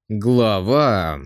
Глава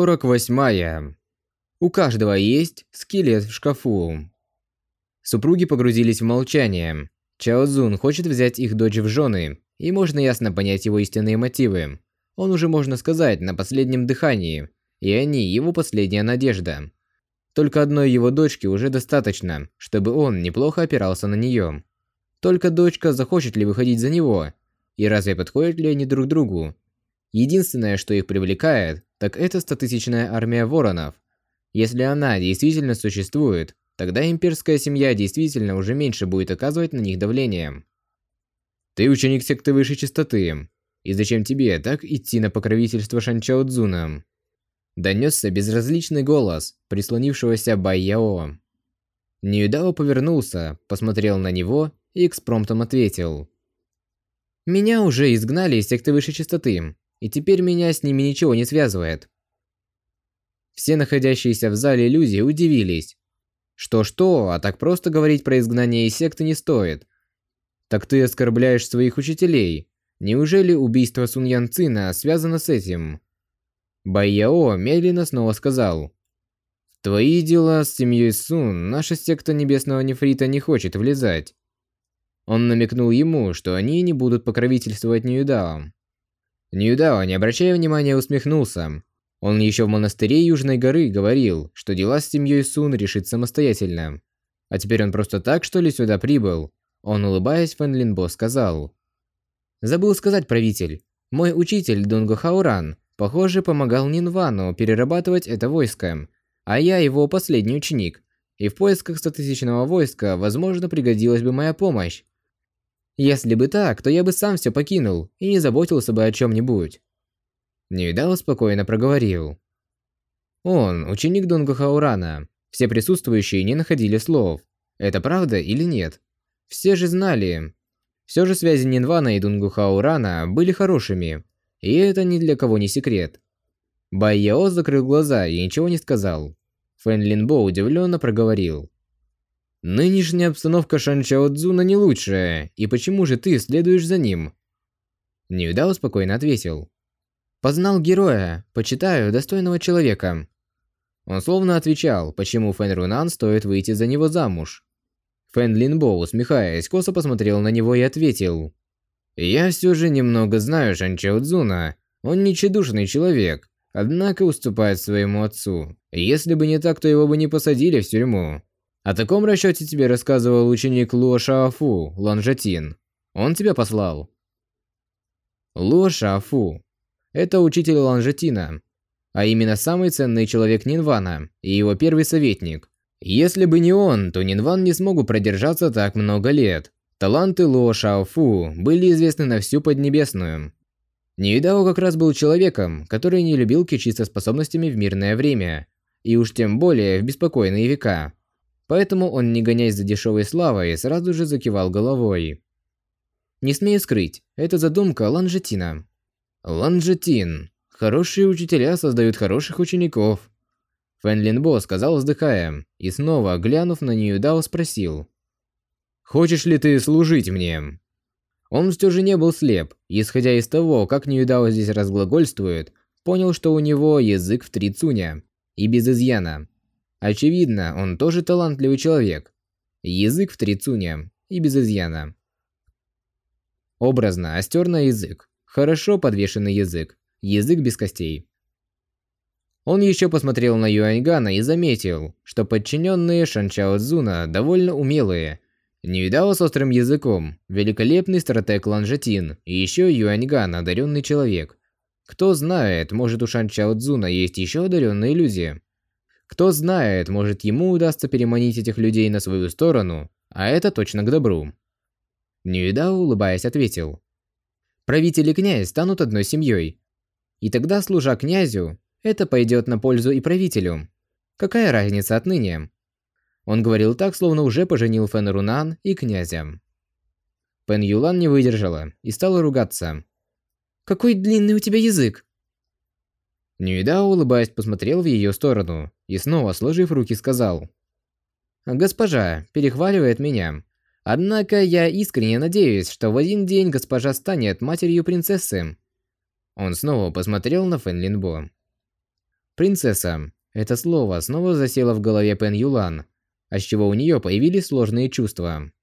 48. У каждого есть скелет в шкафу. Супруги погрузились в молчание. Чао Цзун хочет взять их дочь в жены, и можно ясно понять его истинные мотивы. Он уже, можно сказать, на последнем дыхании, и они его последняя надежда. Только одной его дочки уже достаточно, чтобы он неплохо опирался на нее. Только дочка захочет ли выходить за него, и разве подходят ли они друг другу? Единственное, что их привлекает, так это 100-тысячная армия воронов. Если она действительно существует, тогда имперская семья действительно уже меньше будет оказывать на них давление. Ты ученик секты высшей частоты, и зачем тебе так идти на покровительство Шанчао Цзуна? Донесся безразличный голос прислонившегося Бай Яо. Ньюдао повернулся, посмотрел на него и экспромтом ответил. Меня уже изгнали из секты высшей частоты, и теперь меня с ними ничего не связывает. Все находящиеся в зале люди удивились. Что-что, а так просто говорить про изгнание из секты не стоит. Так ты оскорбляешь своих учителей. Неужели убийство Сун Ян Цина связано с этим? Бай Яо медленно снова сказал. В твои дела с семьей Сун наша секта Небесного Нефрита не хочет влезать. Он намекнул ему, что они не будут покровительствовать Ньюдао. Ньюдао, не обращая внимания, усмехнулся. Он еще в монастыре Южной горы говорил, что дела с семьей Сун решит самостоятельно. А теперь он просто так, что ли, сюда прибыл? Он, улыбаясь, Фэн Линбо сказал. Забыл сказать, правитель. Мой учитель Дунго Хауран, похоже, помогал Нинвану перерабатывать это войско. А я его последний ученик. И в поисках 100-тысячного войска, возможно, пригодилась бы моя помощь. Если бы так, то я бы сам все покинул и не заботился бы о чем-нибудь. Ньюдао спокойно проговорил. Он ученик Дунго Хаурана. Все присутствующие не находили слов. Это правда или нет? Все же знали. Все же связи Нинвана и Дунго Хаурана были хорошими. И это ни для кого не секрет. Бай Яо закрыл глаза и ничего не сказал. Фэн Линбо удивленно проговорил. Нынешняя обстановка Шанчао Цзуна не лучшая, и почему же ты следуешь за ним? Ньюдао спокойно ответил. Познал героя, почитаю достойного человека. Он словно отвечал, почему Фэн Рунан стоит выйти за него замуж. Фэн Линбо, усмехаясь, косо посмотрел на него и ответил. Я все же немного знаю Шанчао Цзуна. Он не тщедушный человек, однако уступает своему отцу. Если бы не так, то его бы не посадили в тюрьму. О таком расчете тебе рассказывал ученик Луо Шаофу, Лан Жатин. Он тебя послал. Луо Шаофу. Это учитель Лан Жатина, а именно самый ценный человек Нинвана и его первый советник. Если бы не он, то Нинван не смог бы продержаться так много лет. Таланты Луо Шаофу были известны на всю Поднебесную. Ньюдао как раз был человеком, который не любил кичиться способностями в мирное время, и уж тем более в беспокойные века. Поэтому он, не гоняясь за дешевой славой, сразу же закивал головой. Не смею скрыть, это задумка Лан Жатина. Лан Жатин. Хорошие учителя создают хороших учеников. Фэн Линбо сказал, вздыхая, и снова, глянув на Ньюдао, спросил. Хочешь ли ты служить мне? Он все же не был слеп, и, исходя из того, как Ньюдао здесь разглагольствует, понял, что у него язык в 3 цуня, и без изъяна. Очевидно, он тоже талантливый человек. Язык в 3 цуня и без изъяна. Образно, остер на язык. Хорошо подвешенный язык. Язык без костей. Он еще посмотрел на Юаньгана и заметил, что подчиненные Шанчао Цзуна довольно умелые. Ньюдао с острым языком, великолепный стратег Лан Жатин и еще Юаньган одаренный человек. Кто знает, может у Шанчао Цзуна есть еще одаренные люди. Кто знает, может ему удастся переманить этих людей на свою сторону, а это точно к добру. Ньюдао, улыбаясь, ответил. Правитель и князь станут одной семьей. И тогда, служа князю, это пойдет на пользу и правителю. Какая разница отныне? Он говорил так, словно уже поженил Фэн Рунан и князя. Пэн Юлан не выдержала и стала ругаться. «Какой длинный у тебя язык!» Ньюдао, улыбаясь, посмотрел в ее сторону и снова, сложив руки, сказал. «Госпожа перехваливает меня. Однако я искренне надеюсь, что в один день госпожа станет матерью принцессы». Он снова посмотрел на Фэн Линбо. «Принцесса». Это слово снова засело в голове Пен Юлан, отчего у нее появились сложные чувства.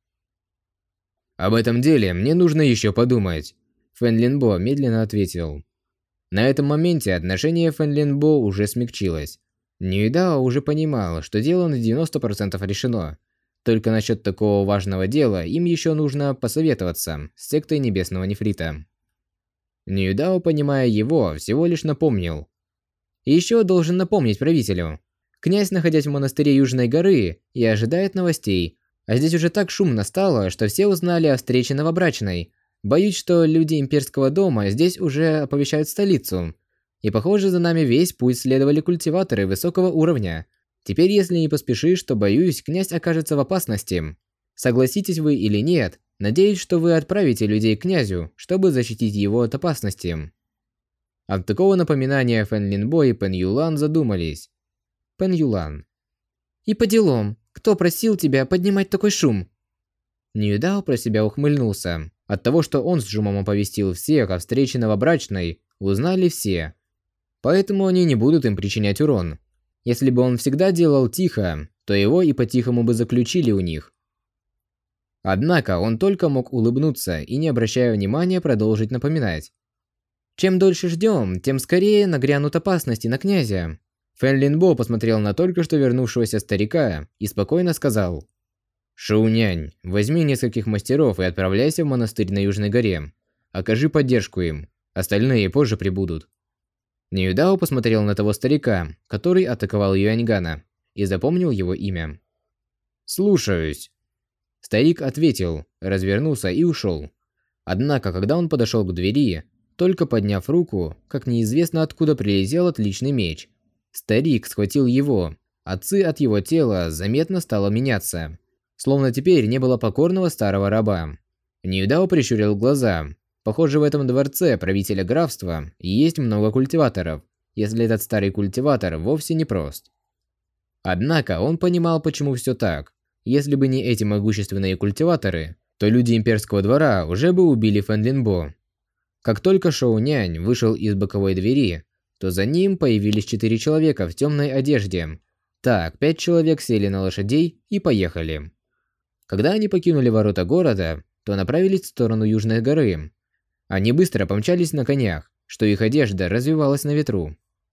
«Об этом деле мне нужно еще подумать», – Фэн Линбо медленно ответил. На этом моменте отношение Фэн Линбо уже смягчилось. Ньюйдао уже понимал, что дело на 90% решено. Только насчет такого важного дела им еще нужно посоветоваться с сектой Небесного Нефрита. Ньюйдао, понимая его, всего лишь напомнил. И еще должен напомнить правителю. Князь, находясь в монастыре Южной горы, и ожидает новостей. А здесь уже так шумно стало, что все узнали о встрече новобрачной. Боюсь, что люди имперского дома здесь уже оповещают столицу. И похоже, за нами весь путь следовали культиваторы высокого уровня. Теперь, если не поспешишь, то, боюсь, князь окажется в опасности. Согласитесь вы или нет, надеюсь, что вы отправите людей к князю, чтобы защитить его от опасности. От такого напоминания Фэн Линбо и Пен Юлан задумались. Пен Юлан. «И по делам, кто просил тебя поднимать такой шум?» Ньюйдао про себя ухмыльнулся. От того, что он с шумом оповестил всех о встрече новобрачной, узнали все. Поэтому они не будут им причинять урон. Если бы он всегда делал тихо, то его и по-тихому бы заключили у них. Однако он только мог улыбнуться и, не обращая внимания, продолжить напоминать. Чем дольше ждем, тем скорее нагрянут опасности на князя. Фэн Линбо посмотрел на только что вернувшегося старика и спокойно сказал: «Шоунянь, возьми нескольких мастеров и отправляйся в монастырь на Южной горе. Окажи поддержку им, остальные позже прибудут». Ньюйдао посмотрел на того старика, который атаковал Юаньгана, и запомнил его имя. «Слушаюсь». Старик ответил, развернулся и ушел. Однако, когда он подошел к двери, только подняв руку, как неизвестно откуда прилетел отличный меч, старик схватил его, а ци от его тела заметно стало меняться, словно теперь не было покорного старого раба. Ньюйдао прищурил глаза. Похоже, в этом дворце правителя графства есть много культиваторов, если этот старый культиватор вовсе не прост. Однако он понимал, почему все так. Если бы не эти могущественные культиваторы, то люди имперского двора уже бы убили Фэн Линбо. Как только Шоунянь вышел из боковой двери, то за ним появились 4 человека в темной одежде. Так, 5 человек сели на лошадей и поехали. Когда они покинули ворота города, то направились в сторону Южной горы. Они быстро помчались на конях, что их одежда развивалась на ветру.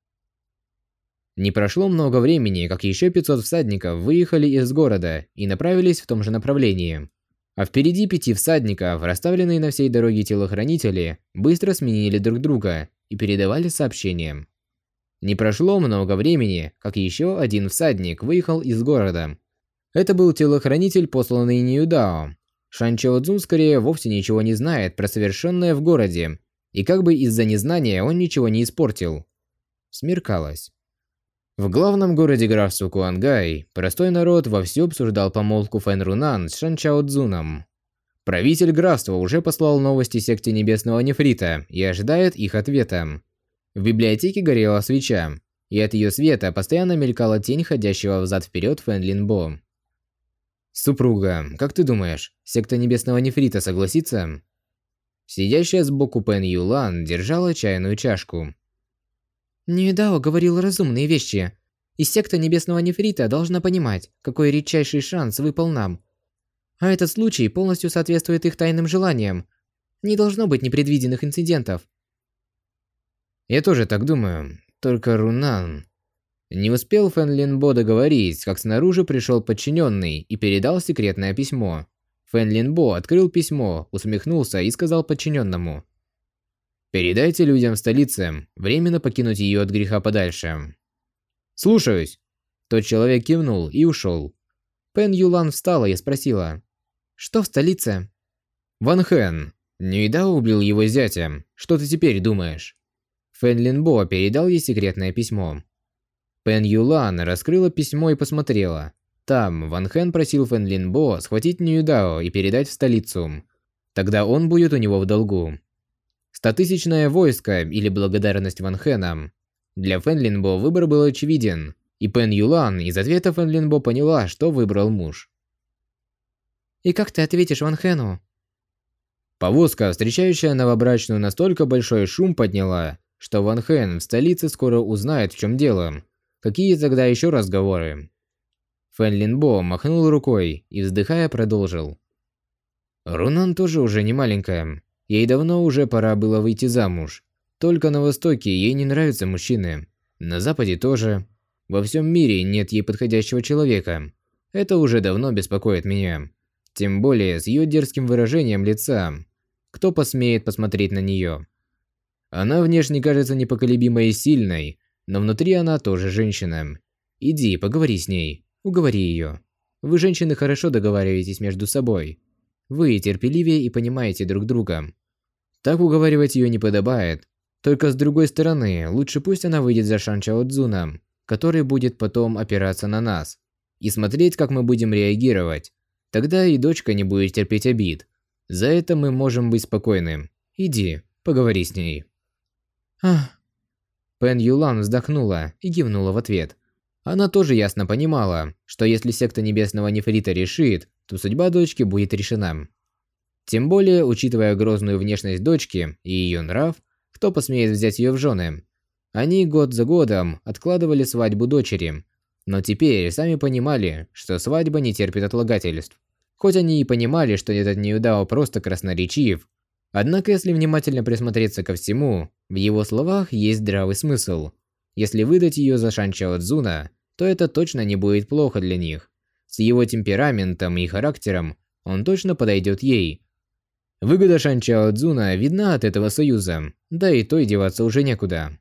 Не прошло много времени, как еще 500 всадников выехали из города и направились в том же направлении. А впереди 5 всадников, расставленные на всей дороге телохранители, быстро сменили друг друга и передавали сообщения. Не прошло много времени, как еще один всадник выехал из города. Это был телохранитель, посланный Ньюйдао. Шан Чаодзун скорее вовсе ничего не знает про совершенное в городе, и как бы из-за незнания он ничего не испортил. Смеркалось. В главном городе графства Куангай простой народ вовсю обсуждал помолвку Фэн Рунан с Шан Чаодзуном. Правитель графства уже послал новости секте Небесного Нефрита и ожидает их ответа. В библиотеке горела свеча, и от ее света постоянно мелькала тень ходящего взад-вперед Фэн Линбо. «Супруга, как ты думаешь, секта Небесного Нефрита согласится?» Сидящая сбоку Пен Юлан держала чайную чашку. Ньюйдао говорил разумные вещи, и секта Небесного Нефрита должна понимать, какой редчайший шанс выпал нам. А этот случай полностью соответствует их тайным желаниям. Не должно быть непредвиденных инцидентов. Я тоже так думаю, только Рунан... Не успел Фэн Линбо договорить, как снаружи пришел подчиненный и передал секретное письмо. Фэн Линбо открыл письмо, усмехнулся и сказал подчиненному: «Передайте людям в столице временно покинуть ее от греха подальше». «Слушаюсь». Тот человек кивнул и ушел. Пен Юлан встала и спросила: «Что в столице?» «Ван Хэн. Ньюйдао убил его зятя. Что ты теперь думаешь?» Фэн Линбо передал ей секретное письмо. Пен Юлан раскрыла письмо и посмотрела. Там Ван Хэн просил Фэн Линбо схватить Ньюйдао и передать в столицу. Тогда он будет у него в долгу. 100-тысячное войско или благодарность Ван Хэна. Для Фэн Линбо выбор был очевиден, и Пен Юлан из ответа Фэн Линбо поняла, что выбрал муж. «И как ты ответишь Ван Хэну?» Повозка, встречающая новобрачную, настолько большой шум подняла, что Ван Хэн в столице скоро узнает, в чем дело. Какие тогда еще разговоры? Фэн Линбо махнул рукой и, вздыхая, продолжил. Рунан тоже уже не маленькая. Ей давно уже пора было выйти замуж. Только на Востоке ей не нравятся мужчины. На Западе тоже. Во всем мире нет ей подходящего человека. Это уже давно беспокоит меня. Тем более с ее дерзким выражением лица. Кто посмеет посмотреть на нее? Она внешне кажется непоколебимой и сильной, но внутри она тоже женщина. Иди, поговори с ней, уговори ее. Вы, женщины, хорошо договариваетесь между собой. Вы терпеливее и понимаете друг друга. Так уговаривать ее не подобает. Только с другой стороны, лучше пусть она выйдет за Шан Чао Цзуна, который будет потом опираться на нас, и смотреть, как мы будем реагировать. Тогда и дочка не будет терпеть обид. За это мы можем быть спокойны. Иди, поговори с ней. Ах. Пэн Юлан вздохнула и кивнула в ответ. Она тоже ясно понимала, что если секта Небесного Нефрита решит, то судьба дочки будет решена. Тем более, учитывая грозную внешность дочки и ее нрав, кто посмеет взять ее в жены? Они год за годом откладывали свадьбу дочери, но теперь сами понимали, что свадьба не терпит отлагательств. Хоть они и понимали, что этот Неюдао просто красноречив, однако если внимательно присмотреться ко всему, в его словах есть здравый смысл. Если выдать ее за Шан Чао Цзуна, то это точно не будет плохо для них. С его темпераментом и характером он точно подойдет ей. Выгода Шан Чао Цзуна видна от этого союза, да и то и деваться уже некуда.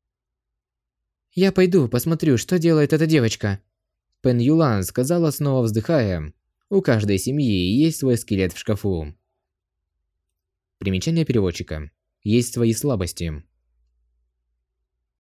«Я пойду посмотрю, что делает эта девочка», Пэн Юлан сказала, снова вздыхая. У каждой семьи есть свой скелет в шкафу. Примечание переводчика. Есть свои слабости.